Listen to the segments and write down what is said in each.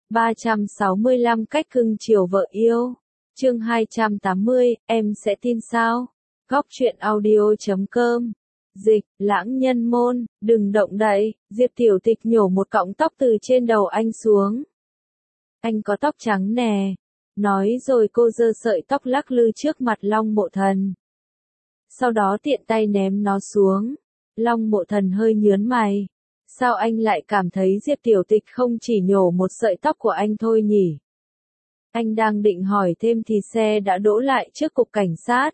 365 cách cưng chiều vợ yêu. Chương 280, em sẽ tin sao? Góc truyện audio.com. Dịch, Lãng Nhân Môn, đừng động đậy. Diệp Tiểu Tịch nhổ một cọng tóc từ trên đầu anh xuống. Anh có tóc trắng nè. Nói rồi cô giơ sợi tóc lắc lư trước mặt Long Mộ Thần. Sau đó tiện tay ném nó xuống. Long Mộ Thần hơi nhướng mày. Sao anh lại cảm thấy Diệp Tiểu Tịch không chỉ nhổ một sợi tóc của anh thôi nhỉ? Anh đang định hỏi thêm thì xe đã đỗ lại trước cục cảnh sát.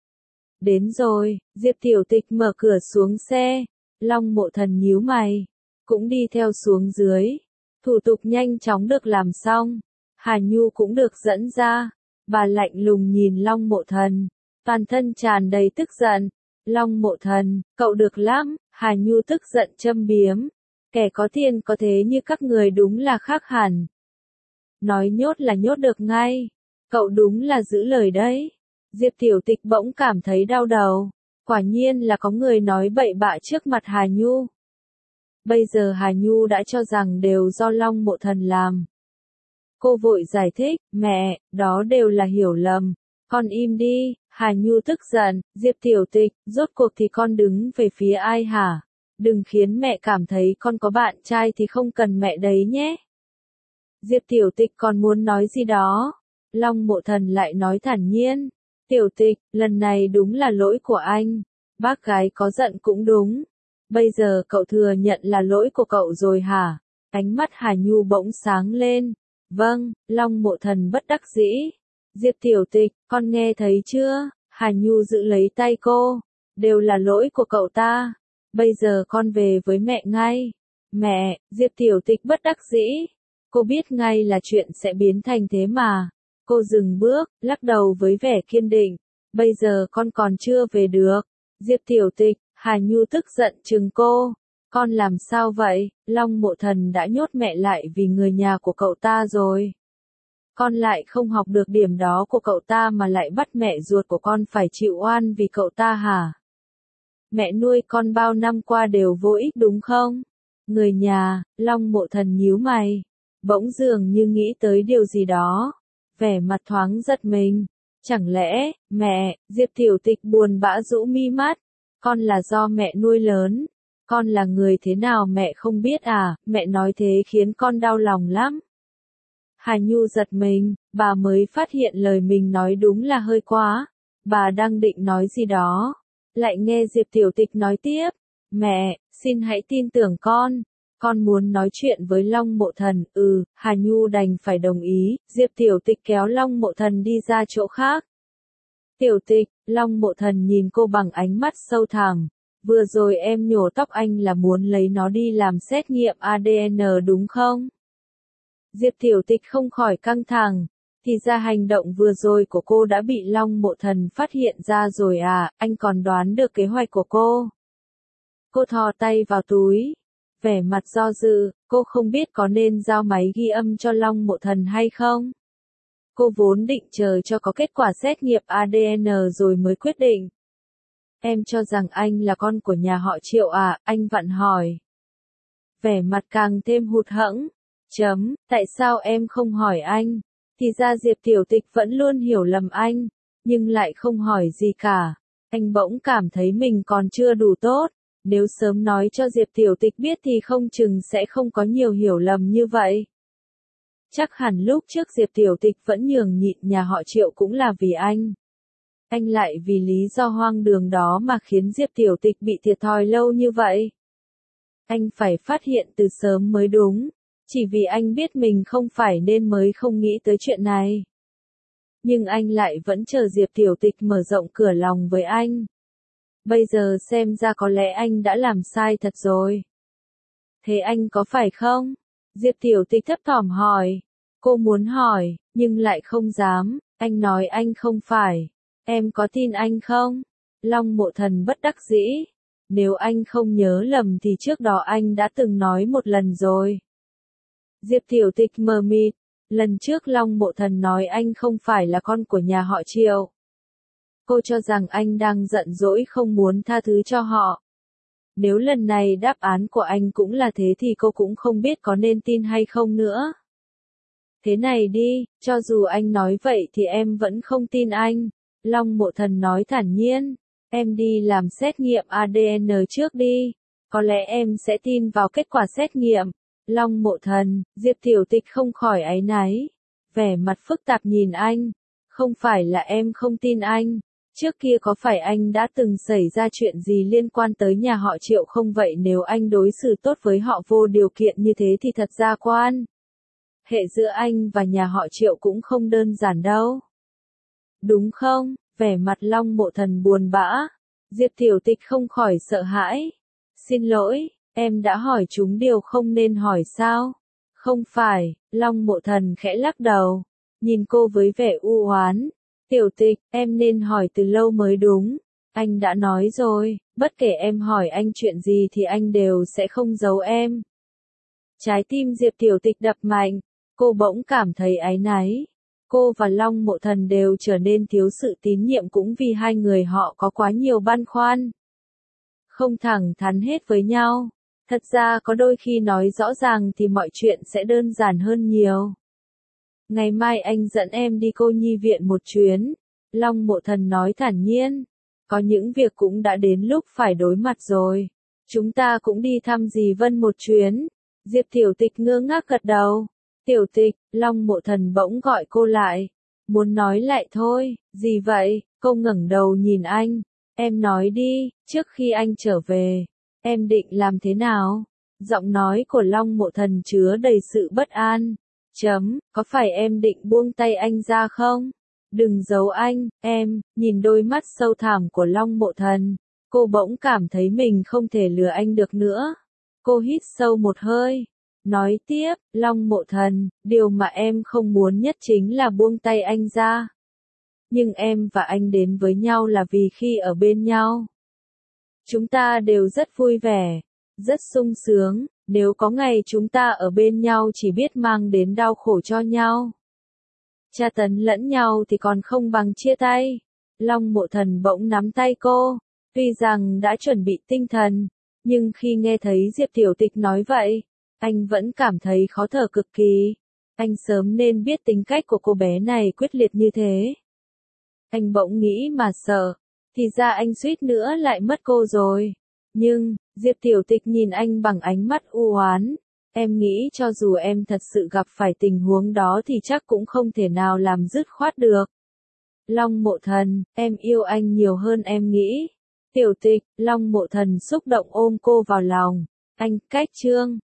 Đến rồi, Diệp Tiểu Tịch mở cửa xuống xe. Long Mộ Thần nhíu mày. Cũng đi theo xuống dưới. Thủ tục nhanh chóng được làm xong. Hà Nhu cũng được dẫn ra. Bà lạnh lùng nhìn Long Mộ Thần. Toàn thân tràn đầy tức giận. Long Mộ Thần, cậu được lắm. Hà Nhu tức giận châm biếm. Kẻ có tiền có thế như các người đúng là khác hẳn. Nói nhốt là nhốt được ngay. Cậu đúng là giữ lời đấy. Diệp Tiểu Tịch bỗng cảm thấy đau đầu. Quả nhiên là có người nói bậy bạ trước mặt Hà Nhu. Bây giờ Hà Nhu đã cho rằng đều do Long Mộ Thần làm. Cô vội giải thích, mẹ, đó đều là hiểu lầm. Con im đi. Hà Nhu tức giận, Diệp Tiểu Tịch, rốt cuộc thì con đứng về phía ai hả? Đừng khiến mẹ cảm thấy con có bạn trai thì không cần mẹ đấy nhé. Diệp Tiểu Tịch còn muốn nói gì đó. Long Mộ Thần lại nói thản nhiên. Tiểu Tịch, lần này đúng là lỗi của anh. Bác gái có giận cũng đúng. Bây giờ cậu thừa nhận là lỗi của cậu rồi hả? Ánh mắt Hà Nhu bỗng sáng lên. Vâng, Long Mộ Thần bất đắc dĩ. Diệp Tiểu Tịch, con nghe thấy chưa? Hà Nhu giữ lấy tay cô. Đều là lỗi của cậu ta. Bây giờ con về với mẹ ngay. Mẹ, Diệp Tiểu Tịch bất đắc dĩ. Cô biết ngay là chuyện sẽ biến thành thế mà. Cô dừng bước, lắc đầu với vẻ kiên định. Bây giờ con còn chưa về được. Diệp Tiểu Tịch, Hà Nhu tức giận trừng cô. Con làm sao vậy? Long Mộ Thần đã nhốt mẹ lại vì người nhà của cậu ta rồi. Con lại không học được điểm đó của cậu ta mà lại bắt mẹ ruột của con phải chịu oan vì cậu ta hả? Mẹ nuôi con bao năm qua đều vô ích đúng không? Người nhà, Long Mộ Thần nhíu mày. Bỗng dường như nghĩ tới điều gì đó. Vẻ mặt thoáng giật mình. Chẳng lẽ, mẹ, Diệp Tiểu Tịch buồn bã rũ mi mắt. Con là do mẹ nuôi lớn. Con là người thế nào mẹ không biết à, mẹ nói thế khiến con đau lòng lắm. Hà Nhu giật mình, bà mới phát hiện lời mình nói đúng là hơi quá. Bà đang định nói gì đó. Lại nghe Diệp Tiểu Tịch nói tiếp. Mẹ, xin hãy tin tưởng con. Con muốn nói chuyện với Long Mộ Thần. Hà Nhu đành phải đồng ý. Diệp Tiểu Tịch kéo Long Mộ Thần đi ra chỗ khác. Tiểu Tịch, Long Mộ Thần nhìn cô bằng ánh mắt sâu thẳm. Vừa rồi em nhổ tóc anh là muốn lấy nó đi làm xét nghiệm ADN đúng không? Diệp Tiểu Tịch không khỏi căng thẳng. Thì ra hành động vừa rồi của cô đã bị Long Mộ Thần phát hiện ra rồi à, anh còn đoán được kế hoạch của cô. Cô thò tay vào túi. Vẻ mặt do dự, cô không biết có nên giao máy ghi âm cho Long Mộ Thần hay không. Cô vốn định chờ cho có kết quả xét nghiệm ADN rồi mới quyết định. Em cho rằng anh là con của nhà họ Triệu à, anh vặn hỏi. Vẻ mặt càng thêm hụt hẫng. Tại sao em không hỏi anh? Thì ra Diệp Tiểu Tịch vẫn luôn hiểu lầm anh, nhưng lại không hỏi gì cả. Anh bỗng cảm thấy mình còn chưa đủ tốt. Nếu sớm nói cho Diệp Tiểu Tịch biết thì không chừng sẽ không có nhiều hiểu lầm như vậy. Chắc hẳn lúc trước Diệp Tiểu Tịch vẫn nhường nhịn nhà họ Triệu cũng là vì anh. Anh lại vì lý do hoang đường đó mà khiến Diệp Tiểu Tịch bị thiệt thòi lâu như vậy. Anh phải phát hiện từ sớm mới đúng. Chỉ vì anh biết mình không phải nên mới không nghĩ tới chuyện này. Nhưng anh lại vẫn chờ Diệp Tiểu Tịch mở rộng cửa lòng với anh. Bây giờ xem ra có lẽ anh đã làm sai thật rồi. Thế anh có phải không? Diệp Tiểu Tịch thấp thỏm hỏi. Cô muốn hỏi, nhưng lại không dám. Anh nói anh không phải. Em có tin anh không? Long Mộ Thần bất đắc dĩ. Nếu anh không nhớ lầm thì trước đó anh đã từng nói một lần rồi. Diệp Tiểu Tịch mờ mịt. Lần trước Long Mộ Thần nói anh không phải là con của nhà họ Triệu. Cô cho rằng anh đang giận dỗi không muốn tha thứ cho họ. Nếu lần này đáp án của anh cũng là thế thì cô cũng không biết có nên tin hay không nữa. Thế này đi, cho dù anh nói vậy thì em vẫn không tin anh. Long Mộ Thần nói thản nhiên, em đi làm xét nghiệm ADN trước đi, có lẽ em sẽ tin vào kết quả xét nghiệm. Long Mộ Thần, Diệp Tiểu Tịch không khỏi áy náy, vẻ mặt phức tạp nhìn anh, không phải là em không tin anh, trước kia có phải anh đã từng xảy ra chuyện gì liên quan tới nhà họ Triệu không vậy nếu anh đối xử tốt với họ vô điều kiện như thế thì thật ra quan hệ giữa anh và nhà họ Triệu cũng không đơn giản đâu. Đúng không? Vẻ mặt Long Mộ Thần buồn bã. Diệp Tiểu Tịch không khỏi sợ hãi. Xin lỗi, em đã hỏi chúng điều không nên hỏi sao? Không phải, Long Mộ Thần khẽ lắc đầu, nhìn cô với vẻ u oán. Tiểu Tịch, em nên hỏi từ lâu mới đúng. Anh đã nói rồi, bất kể em hỏi anh chuyện gì thì anh đều sẽ không giấu em. Trái tim Diệp Tiểu Tịch đập mạnh, cô bỗng cảm thấy áy náy. Cô và Long Mộ Thần đều trở nên thiếu sự tín nhiệm cũng vì hai người họ có quá nhiều băn khoăn. Không thẳng thắn hết với nhau. Thật ra có đôi khi nói rõ ràng thì mọi chuyện sẽ đơn giản hơn nhiều. Ngày mai anh dẫn em đi cô nhi viện một chuyến. Long Mộ Thần nói thản nhiên. Có những việc cũng đã đến lúc phải đối mặt rồi. Chúng ta cũng đi thăm dì Vân một chuyến. Diệp Tiểu Tịch ngơ ngác gật đầu. Tiểu Tịch, Long Mộ Thần bỗng gọi cô lại. Muốn nói lại thôi, gì vậy? Cô ngẩng đầu nhìn anh. Em nói đi, trước khi anh trở về, em định làm thế nào? Giọng nói của Long Mộ Thần chứa đầy sự bất an. Có phải em định buông tay anh ra không? Đừng giấu anh, em, nhìn đôi mắt sâu thẳm của Long Mộ Thần. Cô bỗng cảm thấy mình không thể lừa anh được nữa. Cô hít sâu một hơi. Nói tiếp, Long Mộ Thần, điều mà em không muốn nhất chính là buông tay anh ra. Nhưng em và anh đến với nhau là vì khi ở bên nhau. Chúng ta đều rất vui vẻ, rất sung sướng, nếu có ngày chúng ta ở bên nhau chỉ biết mang đến đau khổ cho nhau. Tra tấn lẫn nhau thì còn không bằng chia tay. Long Mộ Thần bỗng nắm tay cô, tuy rằng đã chuẩn bị tinh thần, nhưng khi nghe thấy Diệp Tiểu Tịch nói vậy, anh vẫn cảm thấy khó thở cực kỳ. Anh sớm nên biết tính cách của cô bé này quyết liệt như thế. Anh bỗng nghĩ mà sợ, thì ra anh suýt nữa lại mất cô rồi. Nhưng, Diệp Tiểu Tịch nhìn anh bằng ánh mắt u oán. Em nghĩ cho dù em thật sự gặp phải tình huống đó thì chắc cũng không thể nào làm dứt khoát được. Long Mộ Thần, em yêu anh nhiều hơn em nghĩ. Tiểu Tịch, Long Mộ Thần xúc động ôm cô vào lòng. Anh, cách chương.